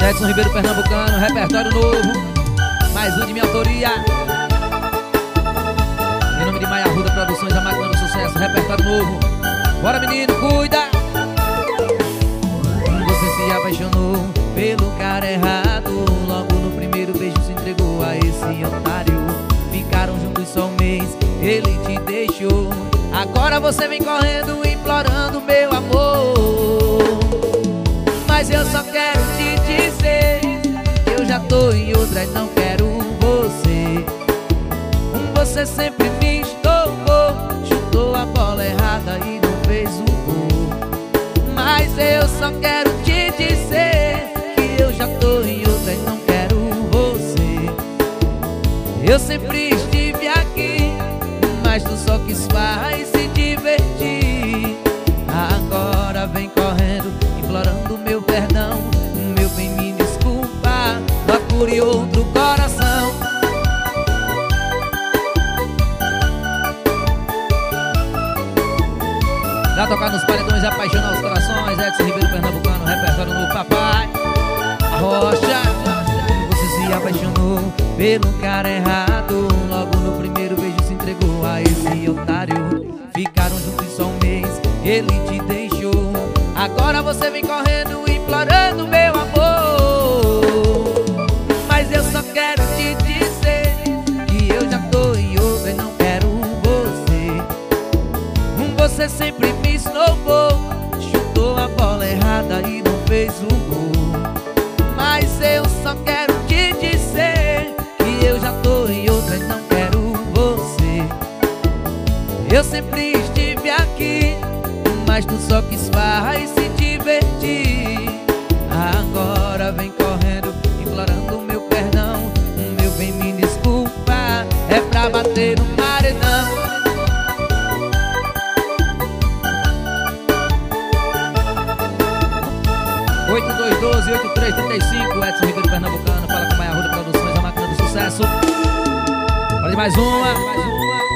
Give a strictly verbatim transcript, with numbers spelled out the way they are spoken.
Edson Ribeiro Pernambucano, repertório novo, mais um de minha autoria. Em nome de Maia Arruda Produções, a máquina do sucesso, repertório novo. Bora menino, cuida! Você se apaixonou pelo cara errado, logo no primeiro beijo se entregou a esse otário. Ficaram juntos só um mês, ele te deixou. Agora você vem correndo, implorando meu amor. Mas eu só quero te dizer que eu já tô em outra e não quero você. Você sempre me estoucou, chutou a bola errada e não fez um gol. Mas eu só quero te dizer que eu já tô em outra e não quero você. Eu sempre estive aqui, mas tu só quis farra e se divertir. Agora vem correndo, implorando meu perdão. Meu bem, me desculpa, procure outro coração. Pra tocar nos paredões e apaixonar os corações, Edson Ribeiro Pernambucano, repertório novo, papai. A rocha. Você se apaixonou pelo cara errado, logo no primeiro beijo se entregou a esse otário. Ficaram juntos só um mês, ele te deixou. Agora você vem correndo, implorando meu amor. Mas eu só quero te dizer que eu já tô em outra e não quero você. Você sempre me esnobou, chutou a bola errada e não fez o gol. Mas eu só quero te dizer que eu já tô em outra e não quero você. Eu sempre estive aqui, mas tu só quis farra e se divertir. Agora vem correndo, implorando meu perdão. Meu bem, me desculpa, é pra bater no paredão. oito dois um dois, oito três três cinco, Edson Ribeiro Pernambucano, fala com Maia Arruda Produções, a máquina do sucesso. Bora de mais uma, mais uma.